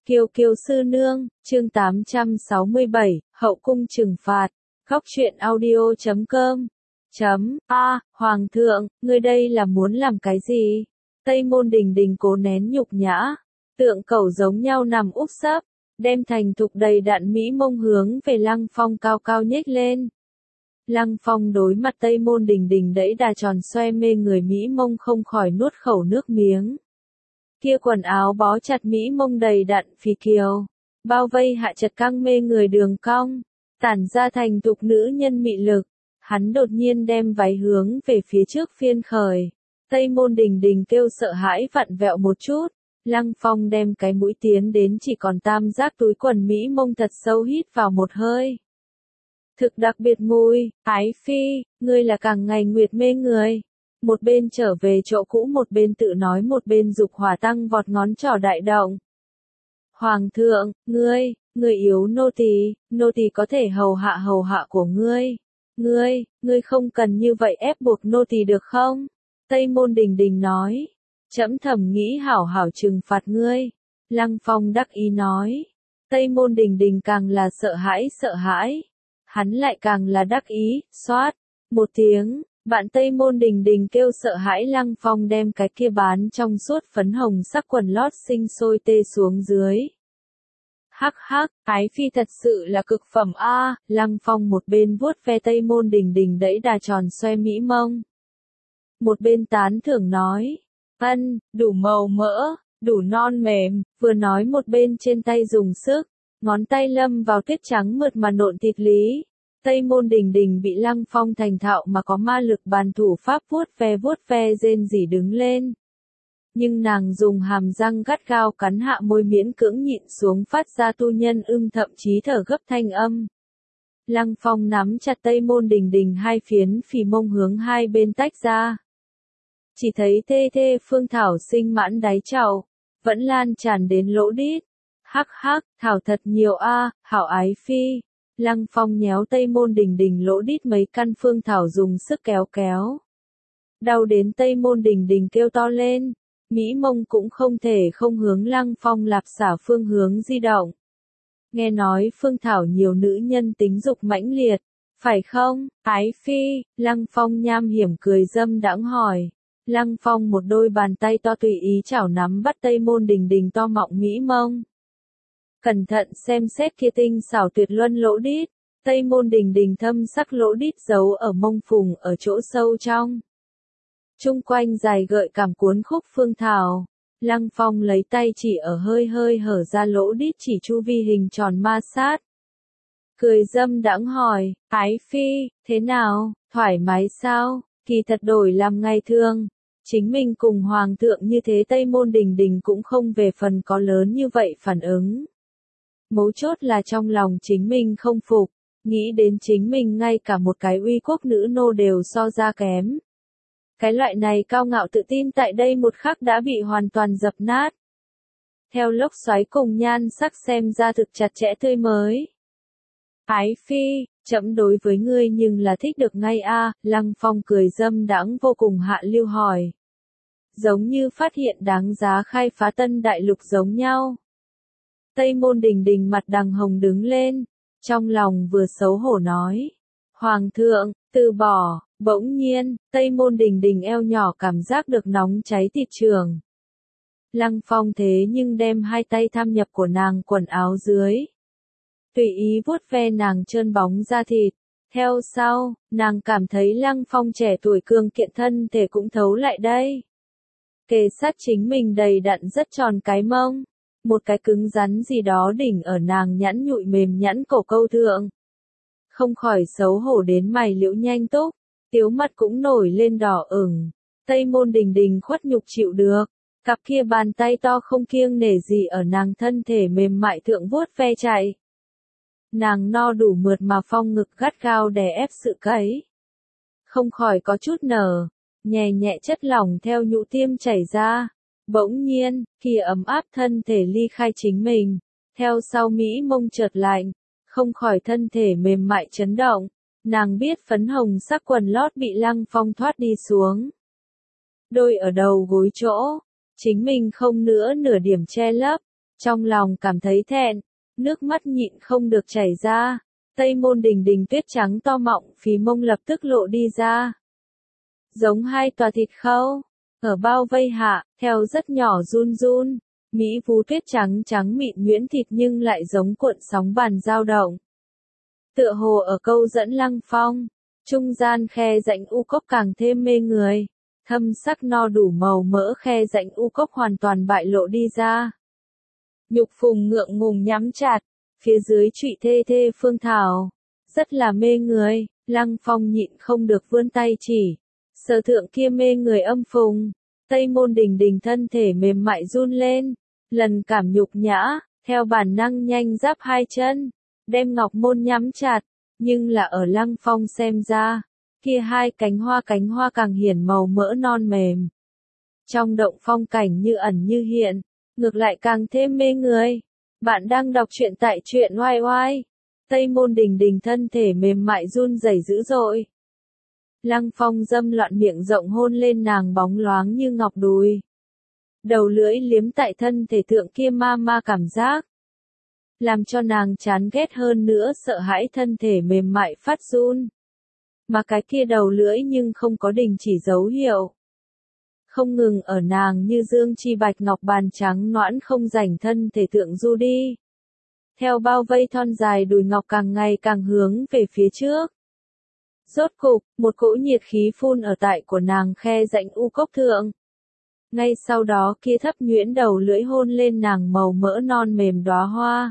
Kiều Kiều sư nương, chương 867, hậu cung trừng phạt. Góc truyện audio.com. Hoàng thượng, ngươi đây là muốn làm cái gì? Tây Môn Đình Đình cố nén nhục nhã, tượng cẩu giống nhau nằm úp sấp, đem thành thục đầy đặn mỹ mông hướng về Lăng Phong cao cao nhếch lên. Lăng Phong đối mặt Tây Môn Đình Đình đẫy đà tròn xoe mê người mỹ mông không khỏi nuốt khẩu nước miếng. Kia quần áo bó chặt mỹ mông đầy đặn phì kiều, bao vây hạ chật căng mê người đường cong, tản ra thành thục nữ nhân mị lực. Hắn đột nhiên đem váy hướng về phía trước phiên khởi. Tây Môn Đình Đình kêu sợ hãi vặn vẹo một chút. Lăng Phong đem cái mũi tiến đến chỉ còn tam giác túi quần mỹ mông thật sâu hít vào một hơi. Thực đặc biệt mùi, ái phi, ngươi là càng ngày nguyệt mê người. Một bên trở về chỗ cũ một bên tự nói một bên dục hỏa tăng vọt ngón trỏ đại động. Hoàng thượng, ngươi yếu nô tỳ có thể hầu hạ của ngươi. Ngươi không cần như vậy ép buộc nô tỳ được không? Tây Môn Đình Đình nói. Trẫm thầm nghĩ hảo hảo trừng phạt ngươi. Lăng Phong đắc ý nói. Tây Môn Đình Đình càng là sợ hãi. Hắn lại càng là đắc ý, xoát. Một tiếng, bạn Tây Môn Đình Đình kêu sợ hãi. Lăng Phong đem cái kia bán trong suốt phấn hồng sắc quần lót sinh sôi tê xuống dưới. Hắc, ái phi thật sự là cực phẩm a. Lăng Phong một bên vuốt ve Tây Môn Đình Đình đẫy đà tròn xoe mỹ mông. Một bên tán thưởng nói, đủ màu mỡ, đủ non mềm, vừa nói một bên trên tay dùng sức, ngón tay lâm vào tuyết trắng mượt mà nộn thịt lý. Tây Môn Đình Đình bị Lăng Phong thành thạo mà có ma lực bàn thủ pháp vuốt ve rên rỉ đứng lên. Nhưng nàng dùng hàm răng gắt gao cắn hạ môi miễn cưỡng nhịn xuống phát ra tu nhân thậm chí thở gấp thanh âm. Lăng Phong nắm chặt Tây Môn Đình Đình hai phiến phì mông hướng hai bên tách ra. Chỉ thấy thê phương thảo sinh mãn đáy chậu, vẫn lan tràn đến lỗ đít. Hắc, thảo thật nhiều a, hảo ái phi. Lăng Phong nhéo Tây Môn Đình Đình lỗ đít mấy căn phương thảo dùng sức kéo. Đau đến Tây Môn Đình Đình kêu to lên. Mỹ mông cũng không thể không hướng Lăng Phong lạp xả phương hướng di động. Nghe nói phương thảo nhiều nữ nhân tính dục mãnh liệt, phải không, ái phi? Lăng Phong nham hiểm cười dâm đãng hỏi. Lăng Phong một đôi bàn tay to tùy ý chảo nắm bắt Tây Môn Đình Đình to mọng mỹ mông. Cẩn thận xem xét kia tinh xảo tuyệt luân lỗ đít. Tây Môn Đình Đình thâm sắc lỗ đít giấu ở mông phùng ở chỗ sâu trong. Trung quanh dài gợi cảm cuốn khúc phương thảo. Lăng Phong lấy tay chỉ ở hơi hở ra lỗ đít chỉ chu vi hình tròn ma sát. Cười dâm đãng hỏi, ái phi, thế nào, thoải mái sao? Kỳ thật đổi làm ngày thường. Chính mình cùng Hoàng thượng như thế Tây Môn Đình Đình cũng không về phần có lớn như vậy phản ứng. Mấu chốt là trong lòng chính mình không phục, nghĩ đến chính mình ngay cả một cái uy quốc nữ nô đều so ra kém. Cái loại này cao ngạo tự tin tại đây một khắc đã bị hoàn toàn dập nát. Theo lốc xoáy cùng nhan sắc xem ra thực chặt chẽ tươi mới. Ái phi, trẫm đối với ngươi nhưng là thích được ngay a. Lăng Phong cười dâm đãng vô cùng hạ lưu hỏi. Giống như phát hiện đáng giá khai phá tân đại lục giống nhau. Tây Môn Đình Đình mặt đằng hồng đứng lên, trong lòng vừa xấu hổ nói. Hoàng thượng, từ bỏ. Bỗng nhiên, Tây Môn Đình Đình eo nhỏ cảm giác được nóng cháy thịt trường. Lăng Phong thế nhưng đem hai tay tham nhập của nàng quần áo dưới. Tùy ý vuốt ve nàng trơn bóng da thịt. Theo sau, nàng cảm thấy Lăng Phong trẻ tuổi cường kiện thân thể cũng thấu lại đây. Kề sát chính mình đầy đặn rất tròn cái mông. Một cái cứng rắn gì đó đỉnh ở nàng nhẵn nhụi mềm nhẵn cổ câu thượng. Không khỏi xấu hổ đến mày liễu nhanh túc. Tiếu mặt cũng nổi lên đỏ ửng. Tây Môn Đình Đình khuất nhục chịu được. Cặp kia bàn tay to không kiêng nể gì ở nàng thân thể mềm mại thượng vuốt ve chạy. Nàng no đủ mượt mà phong ngực gắt gao đè ép sự cấy. Không khỏi có chút nở. Nhẹ chất lỏng theo nhũ tiêm chảy ra. Bỗng nhiên, kia ấm áp thân thể ly khai chính mình. Theo sau Mỹ mông chợt lạnh. Không khỏi thân thể mềm mại chấn động. Nàng biết phấn hồng sắc quần lót bị Lăng Phong thoát đi xuống. Đôi ở đầu gối chỗ, chính mình không nữa nửa điểm che lấp, Trong lòng cảm thấy thẹn, nước mắt nhịn không được chảy ra. Tây môn đình đình tuyết trắng to mọng phì mông lập tức lộ đi ra. Giống hai tòa thịt khâu, ở bao vây hạ, theo rất nhỏ run run. Mỹ vú tuyết trắng trắng mịn nhuyễn thịt nhưng lại giống cuộn sóng bàn dao động. Tựa hồ ở câu dẫn Lăng Phong, trung gian khe rãnh u cốc càng thêm mê người. Thâm sắc no đủ màu mỡ khe rãnh u cốc hoàn toàn bại lộ đi ra. Nhục phùng ngượng ngùng nhắm chặt, phía dưới trụy thê thê phương thảo, rất là mê người. Lăng Phong nhịn không được vươn tay chỉ, sờ thượng kia mê người âm phùng. Tây môn đình đình thân thể mềm mại run lên, lần cảm nhục nhã, theo bản năng nhanh giáp hai chân, đem ngọc môn nhắm chặt, nhưng là ở Lăng Phong xem ra, kia hai cánh hoa càng hiển màu mỡ non mềm. Trong động phong cảnh như ẩn như hiện, ngược lại càng thêm mê người. Bạn đang đọc truyện tại truyện oai oai. Tây môn đình đình thân thể mềm mại run rẩy dữ dội. Lăng Phong dâm loạn miệng rộng hôn lên nàng bóng loáng như ngọc đùi. Đầu lưỡi liếm tại thân thể thượng kia ma ma cảm giác. Làm cho nàng chán ghét hơn nữa sợ hãi thân thể mềm mại phát run. Mà cái kia đầu lưỡi nhưng không có đình chỉ dấu hiệu. Không ngừng ở nàng như dương chi bạch ngọc bàn trắng noãn không rảnh thân thể thượng du đi. Theo bao vây thon dài đùi ngọc càng ngày càng hướng về phía trước. Rốt cục, một cỗ nhiệt khí phun ở tại của nàng khe rãnh u cốc thượng. Ngay sau đó kia thấp nhuyễn đầu lưỡi hôn lên nàng màu mỡ non mềm đóa hoa.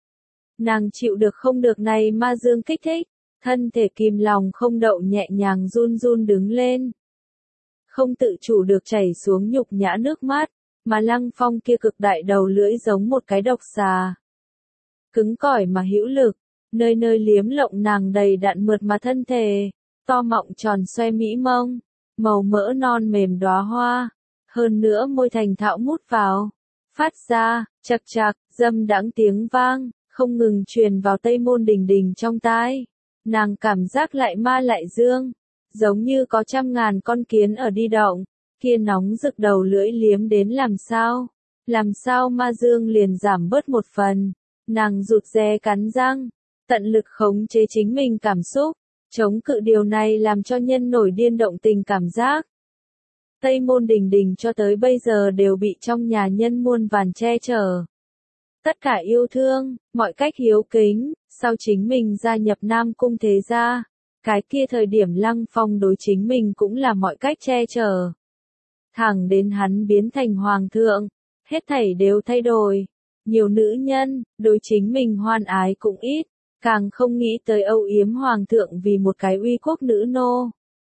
Nàng chịu được không được này ma dương kích thích, thân thể kìm lòng không đậu nhẹ nhàng run run đứng lên. Không tự chủ được chảy xuống nhục nhã nước mắt, mà Lăng Phong kia cực đại đầu lưỡi giống một cái độc xà. Cứng cỏi mà hữu lực, nơi nơi liếm lộng nàng đầy đặn mượt mà thân thể, to mọng tròn xoe mỹ mông, màu mỡ non mềm đóa hoa, hơn nữa môi thành thạo mút vào, phát ra, chạc chạc, dâm đãng tiếng vang, không ngừng truyền vào Tây môn đình đình trong tai. Nàng cảm giác lại ma lại dương, giống như có trăm ngàn con kiến ở đi động, kia nóng rực đầu lưỡi liếm đến làm sao ma dương liền giảm bớt một phần. Nàng rụt rè cắn răng, tận lực khống chế chính mình cảm xúc, chống cự điều này làm cho nhân nổi điên động tình cảm giác. Tây môn đình đình cho tới bây giờ đều bị trong nhà nhân muôn vàn che chở. Tất cả yêu thương, mọi cách hiếu kính, sau chính mình gia nhập Nam Cung thế gia, cái kia thời điểm Lăng Phong đối chính mình cũng là mọi cách che chở. Thẳng đến hắn biến thành hoàng thượng, hết thảy đều thay đổi. Nhiều nữ nhân, đối chính mình hoan ái cũng ít, càng không nghĩ tới âu yếm hoàng thượng vì một cái uy quốc nữ nô.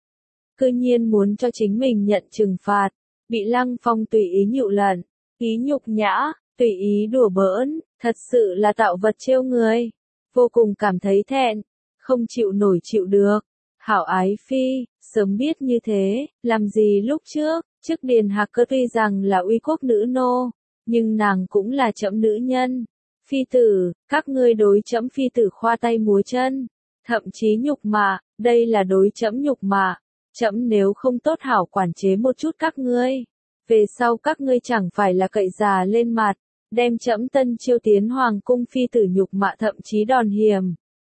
Cư nhiên muốn cho chính mình nhận trừng phạt, bị Lăng Phong tùy ý nhục lận, ý nhục nhã, tùy ý đùa bỡn, thật sự là tạo vật trêu người. Vô cùng cảm thấy thẹn, không chịu nổi chịu được. Hảo ái phi, sớm biết như thế, làm gì lúc trước Điền Hạc Cơ tuy rằng là uy quốc nữ nô, nhưng nàng cũng là trẫm nữ nhân. Phi tử, các ngươi đối trẫm phi tử khoa tay múa chân, thậm chí nhục mạ, đây là đối trẫm nhục mạ. Trẫm nếu không tốt hảo quản chế một chút các ngươi, về sau các ngươi chẳng phải là cậy già lên mặt, đem trẫm tân chiêu tiến hoàng cung phi tử nhục mạ thậm chí đòn hiểm.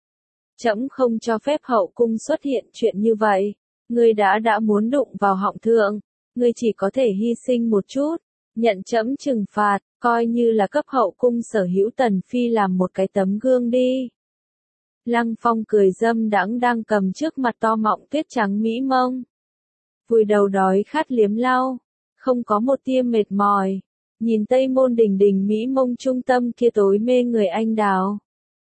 Trẫm không cho phép hậu cung xuất hiện chuyện như vậy. Ngươi đã muốn đụng vào họng thượng, ngươi chỉ có thể hy sinh một chút, nhận trẫm trừng phạt, coi như là cấp hậu cung sở hữu tần phi làm một cái tấm gương đi. Lăng Phong cười dâm đãng đang cầm trước mặt to mọng tuyết trắng mỹ mông. Vùi đầu đói khát liếm lau, không có một tia mệt mỏi, nhìn Tây môn đình đình mỹ mông trung tâm kia tối mê người anh đào.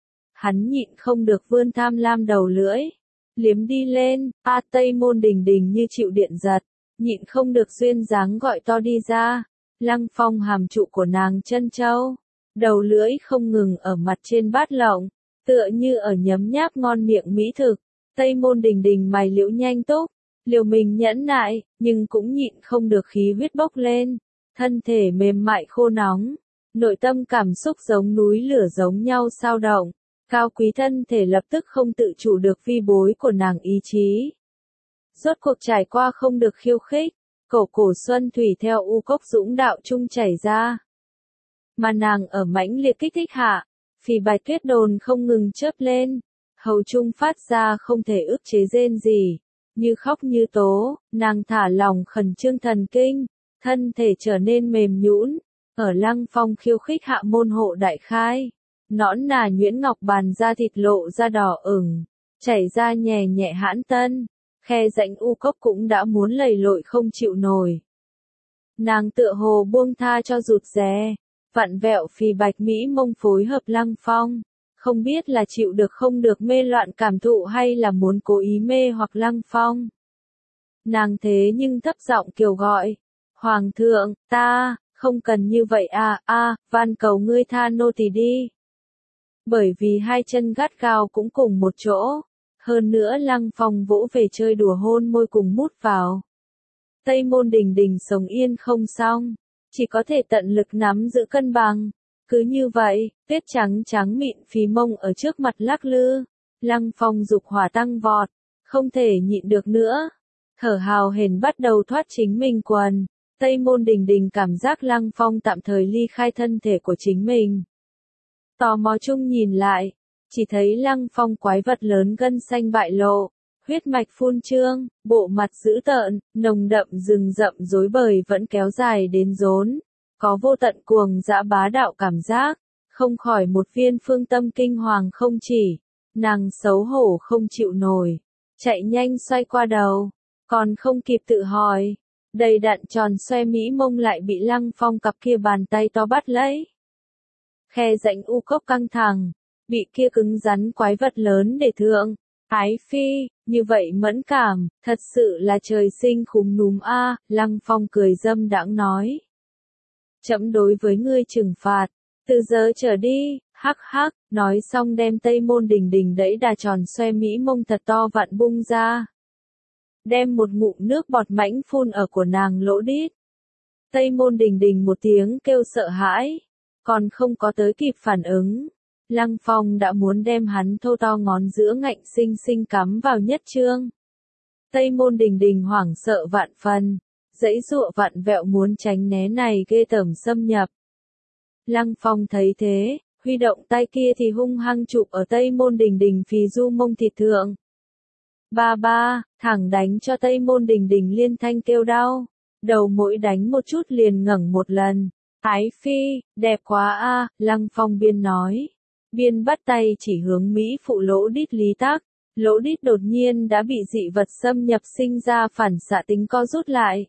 Hắn nhịn không được vươn tham lam đầu lưỡi, liếm đi lên, Tây môn đình đình như chịu điện giật, nhịn không được duyên dáng gọi to đi ra. Lăng Phong hàm trụ của nàng chân châu, đầu lưỡi không ngừng ở mặt trên bát lộng, tựa như ở nhấm nháp ngon miệng mỹ thực. Tây môn đình đình mày liễu nhanh túc, liều mình nhẫn nại, nhưng cũng nhịn không được khí huyết bốc lên, thân thể mềm mại khô nóng, nội tâm cảm xúc giống núi lửa giống nhau xao động, cao quý thân thể lập tức không tự chủ được vi bối của nàng ý chí. Rốt cuộc trải qua không được khiêu khích, cổ xuân thủy theo u cốc dũng đạo trung chảy ra. mà nàng ở mãnh liệt kích thích hạ, phì bạch tuyết đồn không ngừng chớp lên, hầu trung phát ra không thể ức chế rên gì, như khóc như tố, nàng thả lòng khẩn trương thần kinh, thân thể trở nên mềm nhũn, ở Lăng Phong khiêu khích hạ môn hộ đại khai, nõn nà nhuyễn ngọc bàn da thịt lộ ra đỏ ửng, chảy ra nhẹ nhẹ hãn tân, khe rãnh u cốc cũng đã muốn lầy lội không chịu nổi. Nàng tựa hồ buông tha cho rụt rè, vặn vẹo phì bạch mỹ mông phối hợp Lăng Phong, không biết là chịu được không được mê loạn cảm thụ hay là muốn cố ý mê hoặc Lăng Phong. Nàng thế nhưng thấp giọng kiều gọi, Hoàng thượng, ta, không cần như vậy van cầu ngươi tha nô tỳ đi. Bởi vì hai chân gắt gao cũng cùng một chỗ, hơn nữa Lăng Phong vỗ về chơi đùa hôn môi cùng mút vào. Tây Môn Đình Đình sống yên không xong, chỉ có thể tận lực nắm giữ cân bằng. Cứ như vậy, tuyết trắng trắng mịn phì mông ở trước mặt lắc lư, Lăng Phong dục hỏa tăng vọt, không thể nhịn được nữa. Thở hào hển bắt đầu thoát chính mình quần, Tây Môn Đình Đình cảm giác Lăng Phong tạm thời ly khai thân thể của chính mình. Tò mò chung nhìn lại, chỉ thấy Lăng Phong quái vật lớn gân xanh bại lộ, huyết mạch phun trương, bộ mặt dữ tợn, nồng đậm rừng rậm rối bời vẫn kéo dài đến rốn, có vô tận cuồng dã bá đạo cảm giác, không khỏi một viên phương tâm kinh hoàng không chỉ, nàng xấu hổ không chịu nổi, chạy nhanh xoay qua đầu, còn không kịp tự hỏi, đầy đặn tròn xoe mỹ mông lại bị Lăng Phong cặp kia bàn tay to bắt lấy. Khe rãnh u cốc căng thẳng, bị kia cứng rắn quái vật lớn để thượng. Ái phi, như vậy mẫn cảm, thật sự là trời sinh khúm núm Lăng Phong cười dâm đãng nói. Trẫm đối với ngươi trừng phạt, từ giờ trở đi, hắc hắc, nói xong đem Tây Môn Đình Đình đẩy đà tròn xoe mỹ mông thật to vặn bung ra. Đem một ngụm nước bọt mãnh phun ở của nàng lỗ đít. Tây Môn Đình Đình một tiếng kêu sợ hãi, còn không có tới kịp phản ứng. Lăng Phong đã muốn đem hắn thô to ngón giữa ngạnh xinh xinh cắm vào nhất trương. Tây Môn Đình Đình hoảng sợ vạn phần, giãy giụa vặn vẹo muốn tránh né này ghê tởm xâm nhập. Lăng Phong thấy thế, huy động tay kia thì hung hăng chụp ở Tây Môn Đình Đình phì du mông thịt thượng. Ba, thẳng đánh cho Tây Môn Đình Đình liên thanh kêu đau, đầu mỗi đánh một chút liền ngẩng một lần. Ái phi, đẹp quá Lăng Phong biên nói. Biên bắt tay chỉ hướng Mỹ phụ lỗ đít lý tác, lỗ đít đột nhiên đã bị dị vật xâm nhập sinh ra phản xạ tính co rút lại.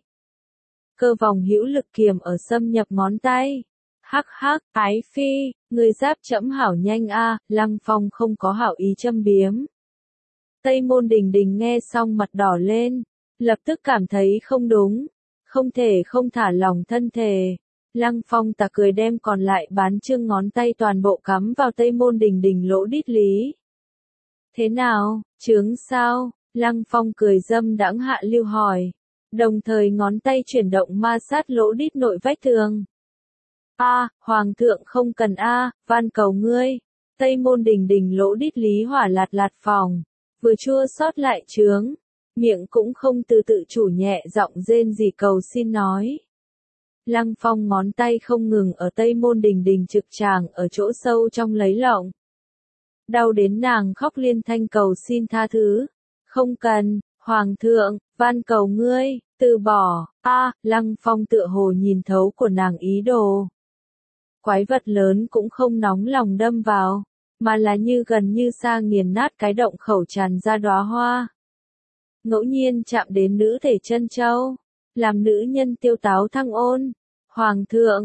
Cơ vòng hữu lực kiềm ở xâm nhập ngón tay. Hắc hắc, ái phi, người giáp trẫm hảo nhanh Lăng Phong không có hảo ý châm biếm. Tây Môn Đình Đình nghe xong mặt đỏ lên, lập tức cảm thấy không đúng, không thể không thả lòng thân thể. Lăng Phong tà cười đem còn lại bán chương ngón tay toàn bộ cắm vào Tây Môn Đình Đình lỗ đít lý. Thế nào, chướng sao? Lăng Phong cười dâm đãng hạ lưu hỏi, đồng thời ngón tay chuyển động ma sát lỗ đít nội vách tường. Hoàng thượng không cần van cầu ngươi. Tây Môn Đình Đình lỗ đít lý hỏa lạt lạt phòng, vừa chua xót lại chướng, miệng cũng không từ tự chủ nhẹ giọng rên gì cầu xin nói. Lăng Phong ngón tay không ngừng ở Tây Môn Đình Đình trực tràng ở chỗ sâu trong lấy lọng. Đau đến nàng khóc liên thanh cầu xin tha thứ. Không cần, Hoàng thượng, van cầu ngươi, từ bỏ. Lăng Phong tựa hồ nhìn thấu của nàng ý đồ. Quái vật lớn cũng không nóng lòng đâm vào, mà là như gần như xa nghiền nát cái động khẩu tràn ra đóa hoa. Ngẫu nhiên chạm đến nữ thể chân châu, làm nữ nhân tiêu táo thăng ôn. Hoàng thượng,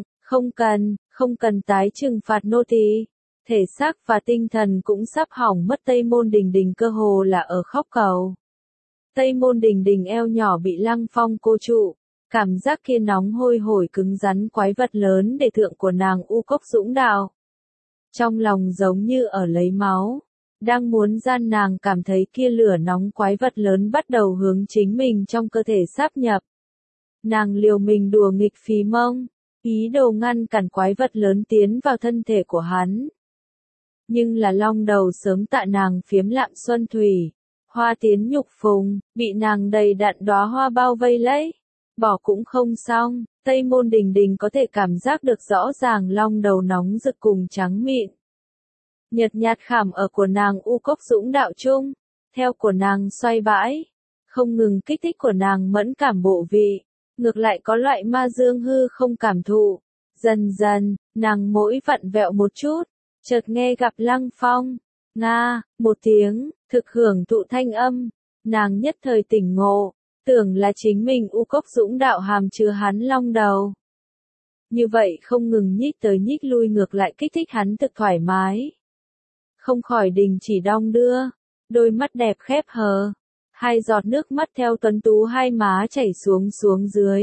không cần tái trừng phạt nô tỳ. Thể xác và tinh thần cũng sắp hỏng mất. Tây Môn Đình Đình cơ hồ là ở khóc cầu. Tây Môn Đình Đình eo nhỏ bị Lăng Phong cô trụ, cảm giác kia nóng hôi hổi cứng rắn quái vật lớn để thượng của nàng u cốc dũng đạo. Trong lòng giống như ở lấy máu, đang muốn gian nàng cảm thấy kia lửa nóng quái vật lớn bắt đầu hướng chính mình trong cơ thể sáp nhập. Nàng liều mình đùa nghịch phí mông, ý đồ ngăn cản quái vật lớn tiến vào thân thể của hắn. Nhưng là long đầu sớm tạ nàng phiếm lạm xuân thủy, hoa tiến nhục phùng, bị nàng đầy đặn đóa hoa bao vây lấy. bỏ cũng không xong, Tây Môn Đình Đình có thể cảm giác được rõ ràng long đầu nóng rực cùng trắng mịn. Nhợt nhạt khảm ở của nàng u cốc dũng đạo chung, theo của nàng xoay bãi, không ngừng kích thích của nàng mẫn cảm bộ vị, ngược lại có loại ma dương hư không cảm thụ. Dần dần, nàng mỗi vặn vẹo một chút, chợt nghe gặp Lăng Phong, nga, một tiếng, thực hưởng thụ thanh âm, nàng nhất thời tỉnh ngộ, tưởng là chính mình u cốc dũng đạo hàm chứa hắn long đầu. Như vậy không ngừng nhích tới nhích lui ngược lại kích thích hắn thực thoải mái. Không khỏi đình chỉ đong đưa, đôi mắt đẹp khép hờ, hai giọt nước mắt theo tuấn tú hai má chảy xuống xuống dưới.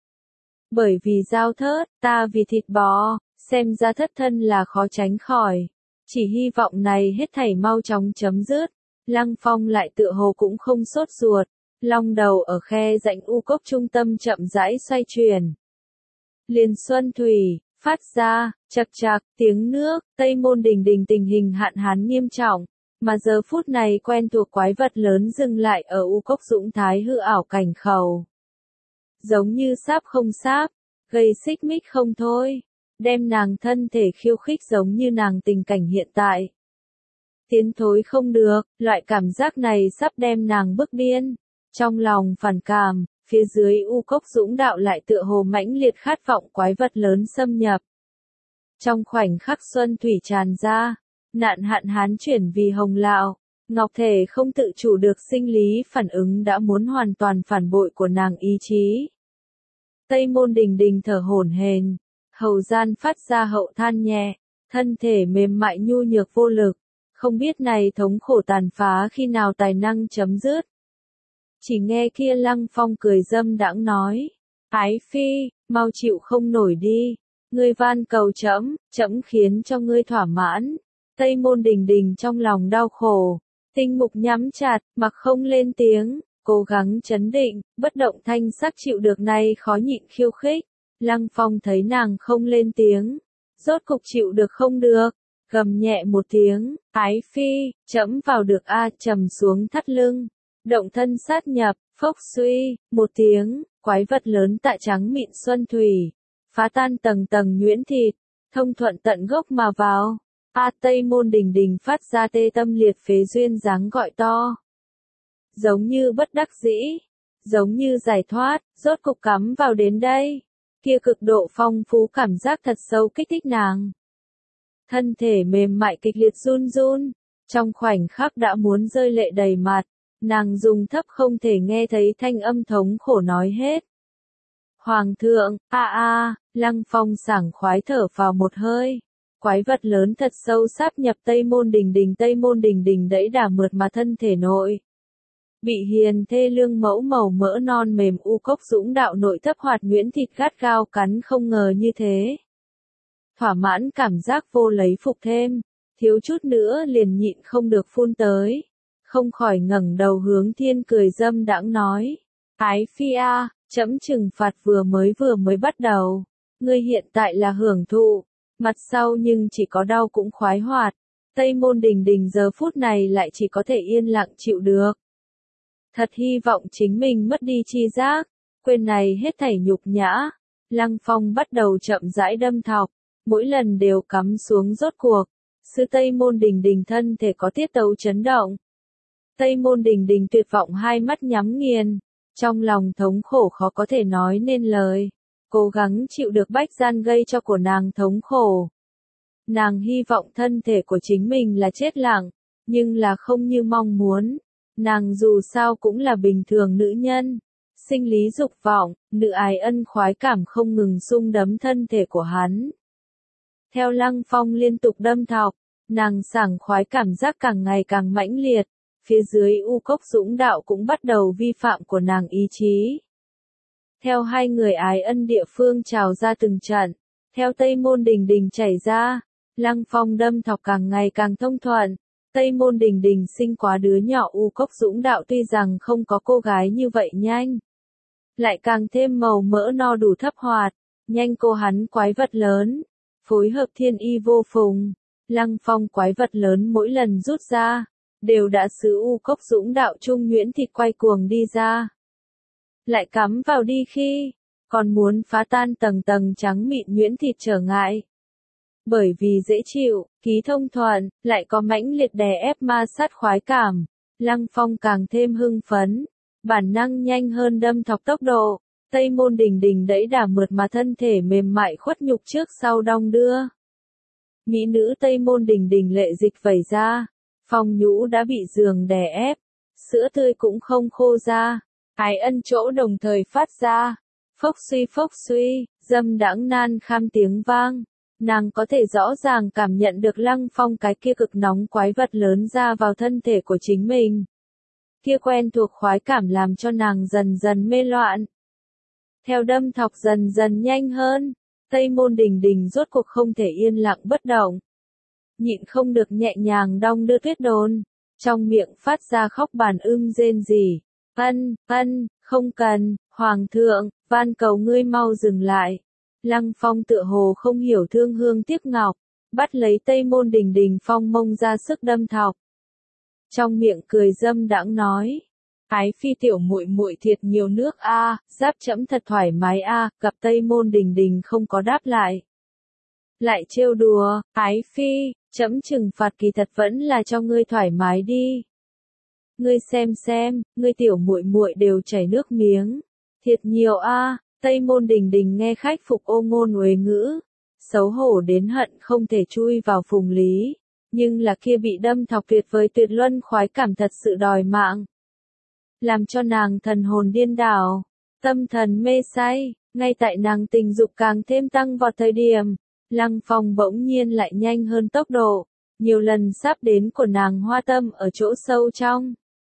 Bởi vì dao thớt, ta vì thịt bò, xem ra thất thân là khó tránh khỏi. Chỉ hy vọng này hết thảy mau chóng chấm dứt. Lăng Phong lại tựa hồ cũng không sốt ruột, long đầu ở khe rãnh u cốc trung tâm chậm rãi xoay chuyển. Liền xuân thủy, phát ra, chạc chạc, tiếng nước, Tây Môn Đình Đình tình hình hạn hán nghiêm trọng, mà giờ phút này quen thuộc quái vật lớn dừng lại ở u cốc dũng thái hư ảo cảnh khẩu. Giống như sáp không sáp, gây xích mích không thôi, đem nàng thân thể khiêu khích giống như nàng tình cảnh hiện tại. Tiến thối không được, loại cảm giác này sắp đem nàng bức điên. Trong lòng phản cảm, phía dưới u cốc dũng đạo lại tựa hồ mãnh liệt khát vọng quái vật lớn xâm nhập. Trong khoảnh khắc xuân thủy tràn ra, nạn hạn hán chuyển vì hồng lạo, ngọc thể không tự chủ được sinh lý phản ứng đã muốn hoàn toàn phản bội của nàng ý chí. Tây Môn Đình Đình thở hổn hển, hầu gian phát ra hậu than nhẹ, thân thể mềm mại nhu nhược vô lực, không biết này thống khổ tàn phá khi nào tài năng chấm dứt. Chỉ nghe kia Lăng Phong cười dâm đãng nói, Ái Phi, mau chịu không nổi đi, ngươi van cầu trẫm, trẫm khiến cho ngươi thỏa mãn. Tây Môn Đình Đình trong lòng đau khổ, tinh mục nhắm chặt, mặc không lên tiếng, cố gắng trấn định, bất động thanh sắc chịu được này khó nhịn khiêu khích. Lăng Phong thấy nàng không lên tiếng, rốt cục chịu được không được, gầm nhẹ một tiếng, Ái Phi, trẫm vào được a, trầm xuống thắt lưng, động thân sát nhập, phốc suy, một tiếng, quái vật lớn tạ trắng mịn xuân thủy, phá tan tầng tầng nhuyễn thịt, thông thuận tận gốc mà vào. Tây Môn Đình Đình phát ra tê tâm liệt phế duyên dáng gọi to. Giống như bất đắc dĩ, giống như giải thoát, rốt cục cắm vào đến đây. Kia cực độ phong phú cảm giác thật sâu kích thích nàng. Thân thể mềm mại kịch liệt run run, trong khoảnh khắc đã muốn rơi lệ đầy mặt, nàng dùng thấp không thể nghe thấy thanh âm thống khổ nói hết. Hoàng thượng, Lăng Phong sảng khoái thở vào một hơi. Quái vật lớn thật sâu sáp nhập Tây Môn Đình Đình đẫy đà mượt mà thân thể nội. Bị hiền thê lương mẫu màu mỡ non mềm u cốc dũng đạo nội thấp hoạt nhuyễn thịt gắt gao cắn không ngờ như thế. Thỏa mãn cảm giác vô lấy phục thêm, thiếu chút nữa liền nhịn không được phun tới. Không khỏi ngẩng đầu hướng thiên cười dâm đãng nói. Ái Phi a, trẫm trừng phạt vừa mới bắt đầu. Ngươi hiện tại là hưởng thụ, mặt sau nhưng chỉ có đau cũng khoái hoạt. Tây Môn Đình Đình giờ phút này lại chỉ có thể yên lặng chịu được. Thật hy vọng chính mình mất đi chi giác, quên này hết thảy nhục nhã. Lăng Phong bắt đầu chậm rãi đâm thọc, mỗi lần đều cắm xuống rốt cuộc. Sư Tây Môn Đình Đình thân thể có tiết tấu chấn động. Tây Môn Đình Đình tuyệt vọng hai mắt nhắm nghiền, trong lòng thống khổ khó có thể nói nên lời, cố gắng chịu được bách gian gây cho của nàng thống khổ. Nàng hy vọng thân thể của chính mình là chết lặng, nhưng là không như mong muốn. Nàng dù sao cũng là bình thường nữ nhân, sinh lý dục vọng, nữ ái ân khoái cảm không ngừng xung đấm thân thể của hắn. Theo Lăng Phong liên tục đâm thọc, nàng sảng khoái cảm giác càng ngày càng mãnh liệt, phía dưới u cốc dũng đạo cũng bắt đầu vi phạm của nàng ý chí. Theo hai người ái ân địa phương trào ra từng trận, theo Tây Môn Đình Đình chảy ra, Lăng Phong đâm thọc càng ngày càng thông thuận. Tây Môn Đình Đình sinh quá đứa nhỏ u cốc dũng đạo tuy rằng không có cô gái như vậy nhanh, lại càng thêm màu mỡ no đủ thấp hoạt, nhanh cô hắn quái vật lớn, phối hợp thiên y vô phùng. Lăng Phong quái vật lớn mỗi lần rút ra, đều đã xứ u cốc dũng đạo trung nhuyễn thịt quay cuồng đi ra. lại cắm vào đi khi, còn muốn phá tan tầng tầng trắng mịn nhuyễn thịt trở ngại. Bởi vì dễ chịu, khí thông thuận, lại có mãnh liệt đè ép ma sát khoái cảm, Lăng Phong càng thêm hưng phấn, bản năng nhanh hơn đâm thọc tốc độ, Tây Môn Đình Đình đẫy đà mượt mà thân thể mềm mại khuất nhục trước sau đong đưa. Mỹ nữ Tây Môn Đình Đình lệ dịch vẩy ra, Phong nhũ đã bị giường đè ép, sữa tươi cũng không khô ra, ái ân chỗ đồng thời phát ra, phốc suy, dâm đãng nan kham tiếng vang. Nàng có thể rõ ràng cảm nhận được Lăng Phong cái kia cực nóng quái vật lớn ra vào thân thể của chính mình. Kia quen thuộc khoái cảm làm cho nàng dần dần mê loạn. Theo đâm thọc dần dần nhanh hơn, Tây Môn Đình Đình rốt cuộc không thể yên lặng bất động. Nhịn không được nhẹ nhàng đong đưa Tuyết Đôn, trong miệng phát ra khóc bản rên rỉ. Không cần, Hoàng thượng, van cầu ngươi mau dừng lại. Lăng Phong tựa hồ không hiểu thương hương tiếc ngọc, bắt lấy Tây Môn Đình Đình phong mông ra sức đâm thọc. Trong miệng cười dâm đãng nói, ái phi tiểu muội muội thiệt nhiều nước a, giáp chẫm thật thoải mái a, gặp Tây Môn Đình Đình không có đáp lại. Lại trêu đùa, ái phi, chẫm trừng phạt kỳ thật vẫn là cho ngươi thoải mái đi. Ngươi xem, ngươi tiểu muội muội đều chảy nước miếng, thiệt nhiều a. Tây Môn Đình Đình nghe khách phục ô ngôn uế ngữ, xấu hổ đến hận không thể chui vào phùng lý, nhưng là kia bị đâm thọc tuyệt vời tuyệt luân khoái cảm thật sự đòi mạng. Làm cho nàng thần hồn điên đảo, tâm thần mê say, ngay tại nàng tình dục càng thêm tăng vọt thời điểm, Lăng Phong bỗng nhiên lại nhanh hơn tốc độ, nhiều lần sắp đến của nàng hoa tâm ở chỗ sâu trong.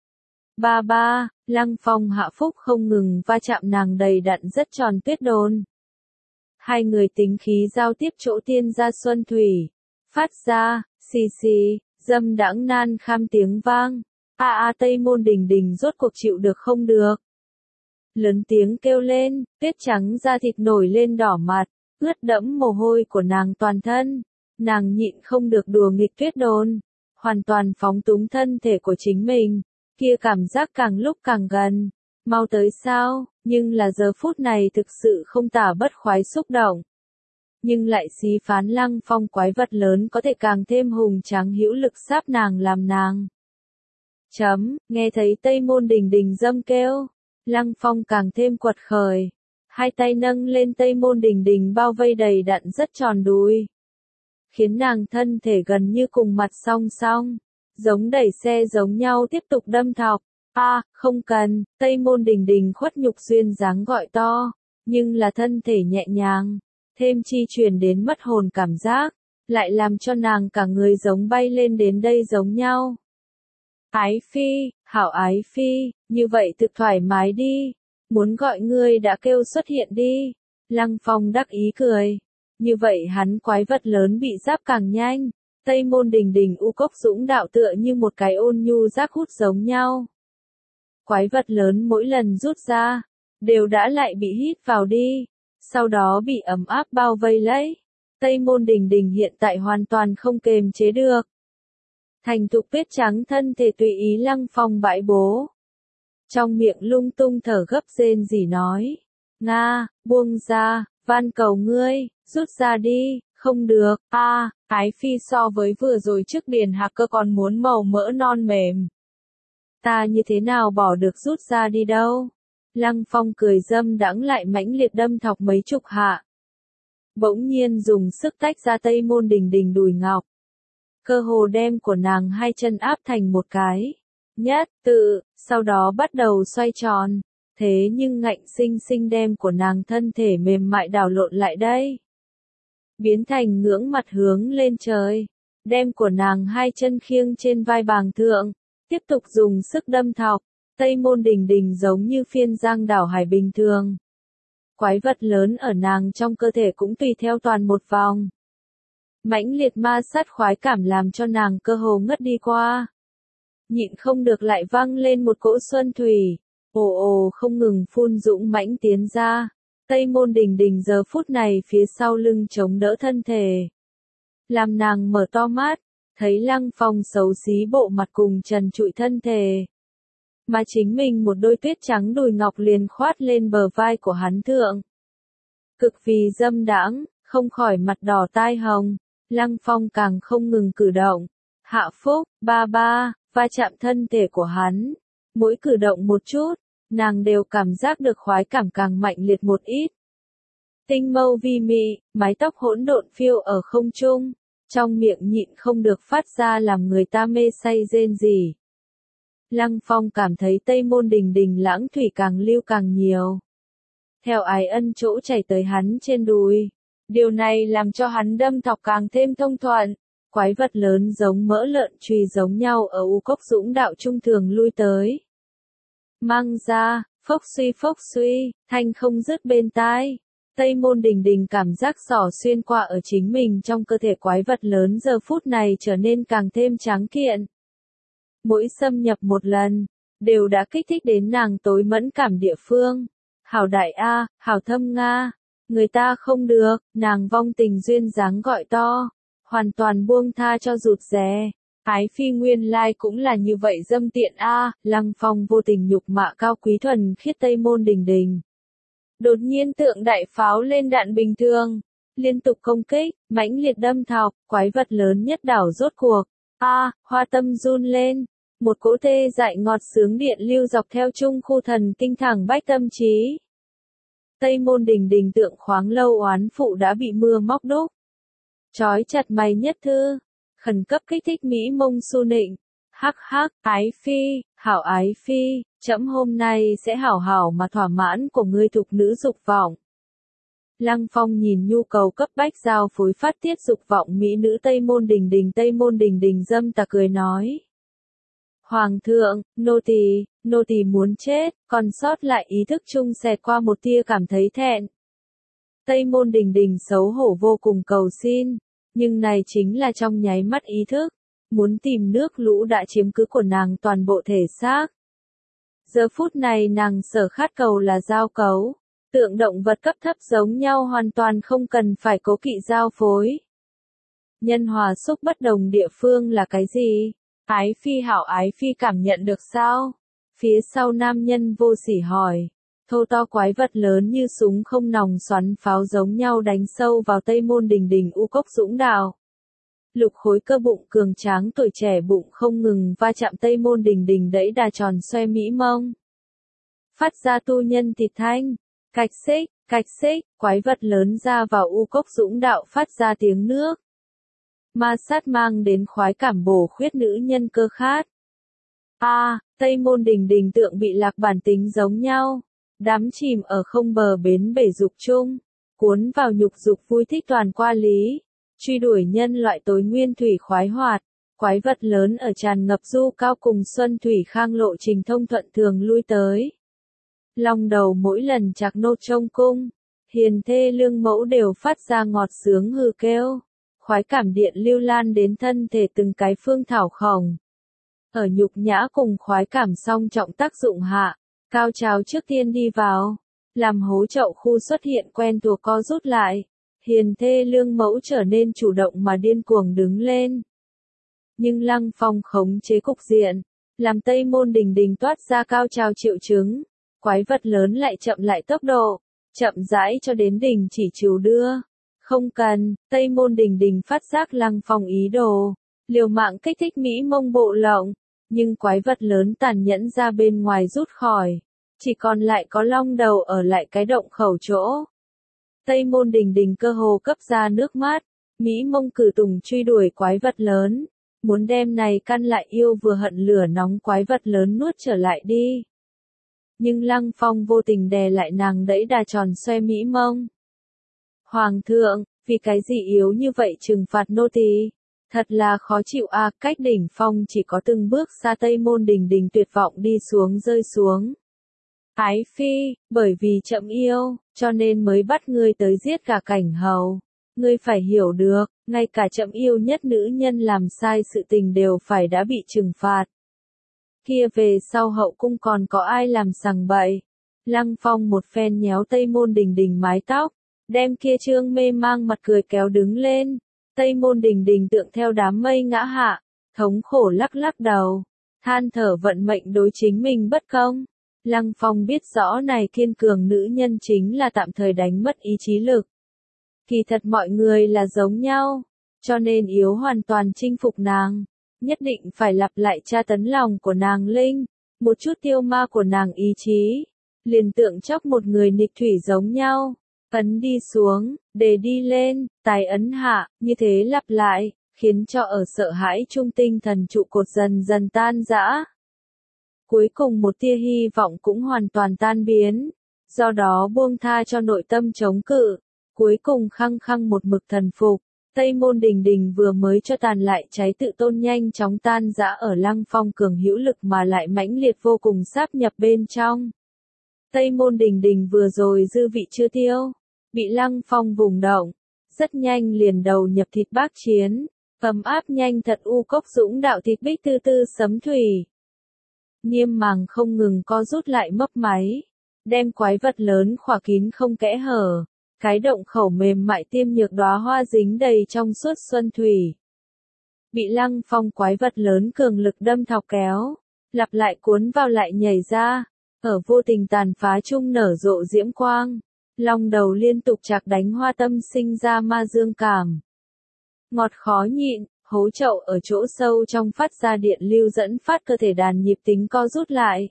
Ba, Lăng Phong hạ phúc không ngừng va chạm nàng đầy đặn rất tròn Tuyết Đôn. Hai người tính khí giao tiếp chỗ tiên gia xuân thủy, phát ra, xì, dâm đãng nan kham tiếng vang. Tây Môn Đình Đình rốt cuộc chịu được không được. Lớn tiếng kêu lên, tuyết trắng da thịt nổi lên đỏ mặt, ướt đẫm mồ hôi của nàng toàn thân. Nàng nhịn không được đùa nghịch Tuyết Đôn, hoàn toàn phóng túng thân thể của chính mình. Kia cảm giác càng lúc càng gần, mau tới sao, nhưng là giờ phút này thực sự không tả bất khoái xúc động. Nhưng lại xí phán Lăng Phong quái vật lớn có thể càng thêm hùng tráng hữu lực sáp nàng làm nàng. Nghe thấy Tây Môn Đình Đình dâm kêu, Lăng Phong càng thêm quật khởi, hai tay nâng lên Tây Môn Đình Đình bao vây đầy đặn rất tròn đùi, khiến nàng thân thể gần như cùng mặt song song. Giống đẩy xe giống nhau tiếp tục đâm thọc. Không cần, Tây Môn Đình Đình khuất nhục duyên dáng gọi to, nhưng là thân thể nhẹ nhàng, thêm chi truyền đến mất hồn cảm giác, lại làm cho nàng cả người giống bay lên đến đây giống nhau. Ái phi, hảo ái phi, như vậy thực thoải mái đi, muốn gọi ngươi đã kêu xuất hiện đi. Lăng Phong đắc ý cười, như vậy hắn quái vật lớn bị giáp càng nhanh. Tây Môn Đình Đình u cốc dũng đạo tựa như một cái ôn nhu giác hút giống nhau. Quái vật lớn mỗi lần rút ra, đều đã lại bị hít vào đi, sau đó bị ấm áp bao vây lấy. Tây Môn Đình Đình hiện tại hoàn toàn không kềm chế được. Thành thục tuyết trắng thân thể tùy ý Lăng Phong bãi bố. Trong miệng lung tung thở gấp rên rỉ nói. Nga, buông ra, van cầu ngươi, rút ra đi. Không được, ái phi so với vừa rồi trước Điền Hạc Cơ còn muốn màu mỡ non mềm. Ta như thế nào bỏ được rút ra đi đâu. Lăng Phong cười dâm đãng lại mãnh liệt đâm thọc mấy chục hạ. Bỗng nhiên dùng sức tách ra Tây Môn Đình Đình đùi ngọc. Cơ hồ đem của nàng hai chân áp thành một cái. Nhất, tự, sau đó bắt đầu xoay tròn. Thế nhưng ngạnh sinh sinh đem của nàng thân thể mềm mại đảo lộn lại đây. Biến thành ngưỡng mặt hướng lên trời, đem của nàng hai chân khiêng trên vai bàng thượng, tiếp tục dùng sức đâm thọc, Tây Môn Đình Đình giống như phiên giang đảo hải bình thường. Quái vật lớn ở nàng trong cơ thể cũng tùy theo toàn một vòng. Mãnh liệt ma sát khoái cảm làm cho nàng cơ hồ ngất đi qua. Nhịn không được lại vang lên một cỗ xuân thủy, ồ không ngừng phun dũng mãnh tiến ra. Tây Môn Đình Đình giờ phút này phía sau lưng chống đỡ thân thể. Làm nàng mở to mắt, thấy Lăng Phong xấu xí bộ mặt cùng trần trụi thân thể. mà chính mình một đôi tuyết trắng đùi ngọc liền khoát lên bờ vai của hắn thượng. Cực vì dâm đãng, không khỏi mặt đỏ tai hồng, Lăng Phong càng không ngừng cử động. Hạ Phúc, ba ba, va chạm thân thể của hắn. Mỗi cử động một chút, nàng đều cảm giác được khoái cảm càng mạnh liệt một ít. Tinh mâu vi mị, mái tóc hỗn độn phiêu ở không trung, trong miệng nhịn không được phát ra làm người ta mê say rên rỉ. Lăng Phong cảm thấy Tây Môn Đình Đình lãng thủy càng lưu càng nhiều. Theo ái ân chỗ chảy tới hắn trên đùi. Điều này làm cho hắn đâm thọc càng thêm thông thuận. Quái vật lớn giống mỡ lợn chùy giống nhau ở U Cốc Dũng đạo trung thường lui tới. Mang ra, phốc suy, thanh không dứt bên tai. Tây Môn Đình Đình cảm giác xỏ xuyên qua ở chính mình trong cơ thể quái vật lớn giờ phút này trở nên càng thêm tráng kiện. Mỗi xâm nhập một lần, đều đã kích thích đến nàng tối mẫn cảm địa phương. Hảo đại A, hảo thâm Nga, người ta không được, nàng vong tình duyên dáng gọi to, hoàn toàn buông tha cho rụt rè. Ái phi nguyên lai cũng là như vậy dâm tiện A, Lăng Phong vô tình nhục mạ cao quý thuần khiết Tây Môn Đình Đình. Đột nhiên tượng đại pháo lên đạn bình thường, liên tục công kích, mãnh liệt đâm thọc, quái vật lớn nhất đảo rốt cuộc. Hoa tâm run lên, một cỗ tê dại ngọt sướng điện lưu dọc theo trung khu thần kinh thẳng bách tâm trí. Tây Môn Đình Đình tượng khoáng lâu oán phụ đã bị mưa móc đúc. Chói chặt mày nhất thư, khẩn cấp kích thích mỹ mông su nịnh. Hắc hắc, ái phi, hảo ái phi, trẫm hôm nay sẽ hảo hảo mà thỏa mãn của ngươi thục nữ dục vọng. Lăng Phong nhìn nhu cầu cấp bách giao phối phát tiết dục vọng mỹ nữ Tây Môn Đình Đình dâm tà cười nói. Hoàng thượng, nô tỳ muốn chết, còn sót lại ý thức chung xẹt qua một tia cảm thấy thẹn. Tây Môn Đình Đình xấu hổ vô cùng cầu xin, nhưng này chính là trong nháy mắt ý thức, muốn tìm nước lũ đã chiếm cứ của nàng toàn bộ thể xác. Giờ phút này nàng sở khát cầu là giao cấu, tượng động vật cấp thấp giống nhau hoàn toàn không cần phải cố kỵ giao phối. Nhân hòa xúc bất đồng địa phương là cái gì? Ái phi hảo ái phi cảm nhận được sao? Phía sau nam nhân vô sỉ hỏi. Thô to quái vật lớn như súng không nòng xoắn pháo giống nhau đánh sâu vào Tây Môn Đình Đình U Cốc Dũng đạo. Lục khối cơ bụng cường tráng tuổi trẻ bụng không ngừng va chạm Tây Môn Đình Đình đẫy đà tròn xoe mỹ mông. Phát ra tu nhân thịt thanh, cạch xích, quái vật lớn ra vào U Cốc Dũng đạo phát ra tiếng nước. Ma sát mang đến khoái cảm bổ khuyết nữ nhân cơ khát. Tây Môn Đình Đình tượng bị lạc bản tính giống nhau, đắm chìm ở không bờ bến bể dục chung, cuốn vào nhục dục vui thích toàn qua lý, truy đuổi nhân loại tối nguyên thủy khoái hoạt, quái vật lớn ở tràn ngập du cao cùng xuân thủy khang lộ trình thông thuận thường lui tới. Long đầu mỗi lần chạc nô trông cung, hiền thê lương mẫu đều phát ra ngọt sướng hừ kêu. Khoái cảm điện lưu lan đến thân thể từng cái phương thảo khổng. Ở nhục nhã cùng khoái cảm song trọng tác dụng hạ, cao trào trước tiên đi vào, làm hố chậu khu xuất hiện quen thuộc co rút lại, hiền thê lương mẫu trở nên chủ động mà điên cuồng đứng lên. Nhưng Lăng Phong khống chế cục diện, làm Tây Môn Đình Đình toát ra cao trào triệu chứng, quái vật lớn lại chậm lại tốc độ, chậm rãi cho đến đỉnh chỉ chiều đưa. Không cần, Tây Môn Đình Đình phát giác Lăng Phong ý đồ, liều mạng kích thích mỹ mông bộ lộng, nhưng quái vật lớn tàn nhẫn ra bên ngoài rút khỏi, chỉ còn lại có long đầu ở lại cái động khẩu chỗ. Tây Môn Đình Đình cơ hồ cấp ra nước mắt, mỹ mông cử tùng truy đuổi quái vật lớn, muốn đem này căn lại yêu vừa hận lửa nóng quái vật lớn nuốt trở lại đi. Nhưng Lăng Phong vô tình đè lại nàng đẫy đà tròn xoe mỹ mông. Hoàng thượng, vì cái gì yếu như vậy trừng phạt nô tỳ? Thật là khó chịu a, cách đỉnh phong chỉ có từng bước xa Tây Môn Đình Đình tuyệt vọng đi xuống rơi xuống. Ái phi, bởi vì chậm yêu, cho nên mới bắt ngươi tới giết cả cảnh hầu. Ngươi phải hiểu được, ngay cả chậm yêu nhất nữ nhân làm sai sự tình đều phải đã bị trừng phạt. Kia về sau hậu cung còn có ai làm sằng bậy? Lăng Phong một phen nhéo Tây Môn Đình Đình mái tóc, đem kia trương mê mang mặt cười kéo đứng lên. Tây Môn Đình Đình tượng theo đám mây ngã hạ, thống khổ lắc lắc đầu. than thở vận mệnh đối chính mình bất công. Lăng Phong biết rõ này kiên cường nữ nhân chính là tạm thời đánh mất ý chí lực. Kỳ thật mọi người là giống nhau, cho nên yếu hoàn toàn chinh phục nàng, nhất định phải lặp lại tra tấn lòng của nàng linh, một chút tiêu ma của nàng ý chí, liền tượng chóc một người nghịch thủy giống nhau, ấn đi xuống, để đi lên, tài ấn hạ, như thế lặp lại, khiến cho ở sợ hãi trung tinh thần trụ cột dần dần tan rã. Cuối cùng một tia hy vọng cũng hoàn toàn tan biến, do đó buông tha cho nội tâm chống cự, cuối cùng khăng khăng một mực thần phục. Tây Môn Đình Đình vừa mới cho tàn lại cháy tự tôn nhanh chóng tan rã ở Lăng Phong cường hữu lực mà lại mãnh liệt vô cùng sáp nhập bên trong. Tây Môn Đình Đình vừa rồi dư vị chưa tiêu, bị Lăng Phong vùng động, rất nhanh liền đầu nhập thịt bác chiến, ấm áp nhanh thật u cốc dũng đạo thịt bích tư tư sấm thủy. Niêm màng không ngừng co rút lại mấp máy, đem quái vật lớn khỏa kín không kẽ hở. Cái động khẩu mềm mại tiêm nhược đóa hoa dính đầy trong suốt xuân thủy. Bị Lăng Phong quái vật lớn cường lực đâm thọc kéo, lặp lại cuốn vào lại nhảy ra, ở vô tình tàn phá chung nở rộ diễm quang, long đầu liên tục chạc đánh hoa tâm sinh ra ma dương cảm. Ngọt khó nhịn, hố chậu ở chỗ sâu trong phát ra điện lưu dẫn phát cơ thể đàn nhịp tính co rút lại.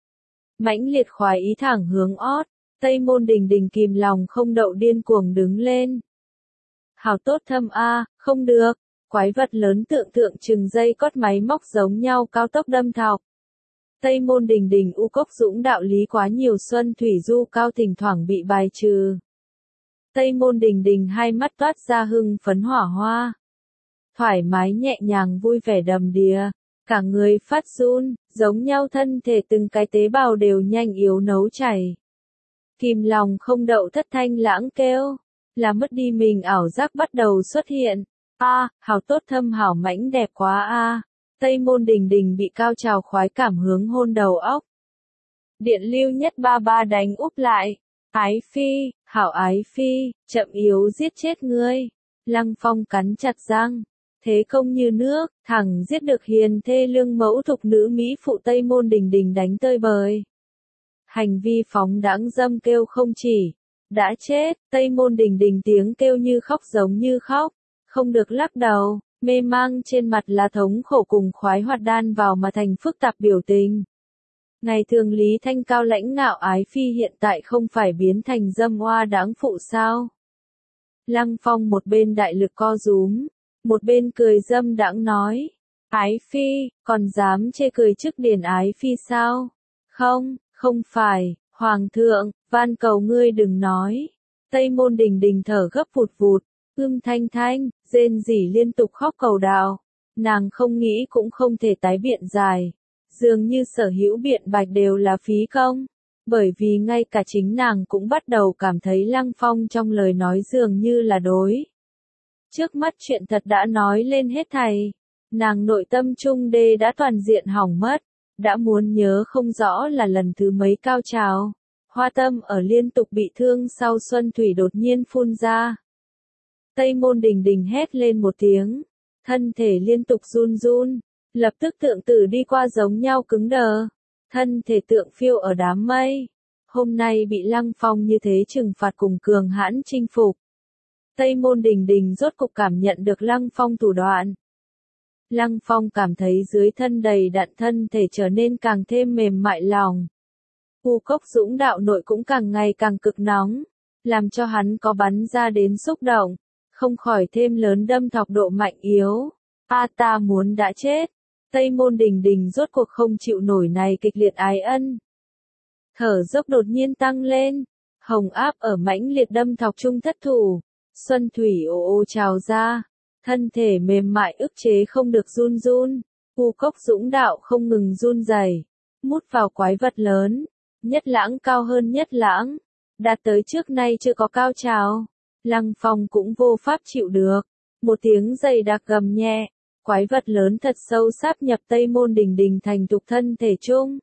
Mãnh liệt khoái ý thẳng hướng ót. Tây Môn Đình Đình kìm lòng không đậu điên cuồng đứng lên. Hảo tốt thâm a, không được, quái vật lớn tượng chừng dây cót máy móc giống nhau cao tốc đâm thọc. Tây Môn Đình Đình u cốc dũng đạo lý quá nhiều xuân thủy du cao thỉnh thoảng bị bài trừ. Tây Môn Đình Đình hai mắt toát ra hưng phấn hỏa hoa. Thoải mái nhẹ nhàng vui vẻ đầm đìa, cả người phát run, giống nhau thân thể từng cái tế bào đều nhanh yếu nấu chảy. Kìm lòng không đậu thất thanh lãng kêu, là mất đi mình ảo giác bắt đầu xuất hiện. Hảo tốt thâm hảo mãnh đẹp quá a. Tây Môn Đình Đình bị cao trào khoái cảm hướng hôn đầu óc. Điện lưu nhất ba ba đánh úp lại. Ái phi, hảo ái phi, chậm yếu giết chết ngươi. Lăng Phong cắn chặt răng, thế công như nước, thẳng giết được hiền thê lương mẫu thục nữ Mỹ phụ Tây Môn Đình Đình đánh tơi bời. Hành vi phóng đãng dâm kêu không chỉ, đã chết, Tây Môn Đình Đình tiếng kêu như khóc giống như khóc, không được lắc đầu, mê mang trên mặt là thống khổ cùng khoái hoạt đan vào mà thành phức tạp biểu tình. Ngày thường Lý Thanh cao lãnh ngạo ái phi hiện tại không phải biến thành dâm oa đáng phụ sao? Lăng Phong một bên đại lực co rúm, một bên cười dâm đãng nói, ái phi, còn dám chê cười trước điển ái phi sao? Không phải, Hoàng thượng, van cầu ngươi đừng nói. Tây Môn Đình Đình thở gấp vụt vụt, thanh thanh, rên rỉ liên tục khóc cầu đào. Nàng không nghĩ cũng không thể tái biện giải. Dường như sở hữu biện bạch đều là phí công. Bởi vì ngay cả chính nàng cũng bắt đầu cảm thấy Lăng Phong trong lời nói dường như là đối. Trước mắt chuyện thật đã nói lên hết thảy. Nàng nội tâm trung đê đã toàn diện hỏng mất. Đã muốn nhớ không rõ là lần thứ mấy cao trào. Hoa tâm ở liên tục bị thương sau xuân thủy đột nhiên phun ra. Tây Môn Đình Đình hét lên một tiếng. Thân thể liên tục run run. Lập tức tượng tử đi qua giống nhau cứng đờ. Thân thể tượng phiêu ở đám mây. Hôm nay bị Lăng Phong như thế trừng phạt cùng cường hãn chinh phục. Tây Môn Đình Đình rốt cục cảm nhận được Lăng Phong thủ đoạn. Lăng Phong cảm thấy dưới thân đầy đặn thân thể trở nên càng thêm mềm mại lòng. U cốc dũng đạo nội cũng càng ngày càng cực nóng, làm cho hắn có bắn ra đến xúc động, không khỏi thêm lớn đâm thọc độ mạnh yếu. Ta muốn đã chết. Tây Môn Đình Đình rốt cuộc không chịu nổi này kịch liệt ái ân. Thở dốc đột nhiên tăng lên, hồng áp ở mãnh liệt đâm thọc trung thất thủ, xuân thủy ồ ồ trào ra. Thân thể mềm mại ức chế không được run run, u cốc dũng đạo không ngừng run rẩy, mút vào quái vật lớn, nhất lãng cao hơn nhất lãng, đạt tới trước nay chưa có cao trào. Lăng Phong cũng vô pháp chịu được, một tiếng dày đặc gầm nhẹ, quái vật lớn thật sâu sáp nhập Tây Môn Đình Đình thành tục thân thể chung.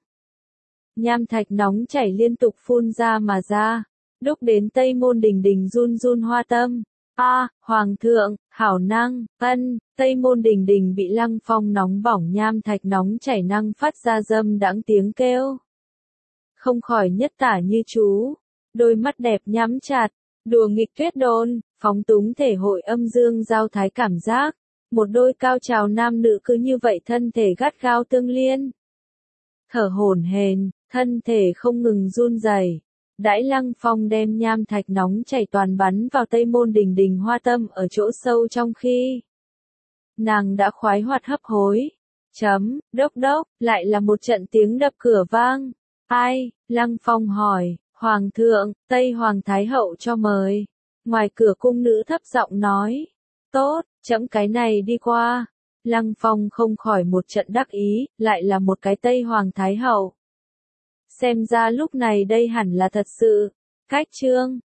Nham thạch nóng chảy liên tục phun ra mà ra, đúc đến Tây Môn Đình Đình run run hoa tâm. Hoàng thượng, hảo năng, Tây Môn Đình Đình bị Lăng Phong nóng bỏng nham thạch nóng chảy năng phát ra dâm đãng tiếng kêu. Không khỏi nhất tả như chú, đôi mắt đẹp nhắm chặt, đùa nghịch tuyết đôn, phóng túng thể hội âm dương giao thái cảm giác. Một đôi cao trào nam nữ cứ như vậy thân thể gắt gao tương liên. Thở hổn hển, thân thể không ngừng run rẩy. Đãi Lăng Phong đem nham thạch nóng chảy toàn bắn vào Tây Môn Đình Đình hoa tâm ở chỗ sâu trong khi nàng đã khoái hoạt hấp hối. Đốc đốc, lại là một trận tiếng đập cửa vang. Ai? Lăng Phong hỏi. Hoàng thượng, Tây Hoàng Thái Hậu cho mời. Ngoài cửa cung nữ thấp giọng nói. Tốt, chẫm cái này đi qua. Lăng Phong không khỏi một trận đắc ý, lại là một cái Tây Hoàng Thái Hậu. Xem ra lúc này đây hẳn là thật sự. Cách chương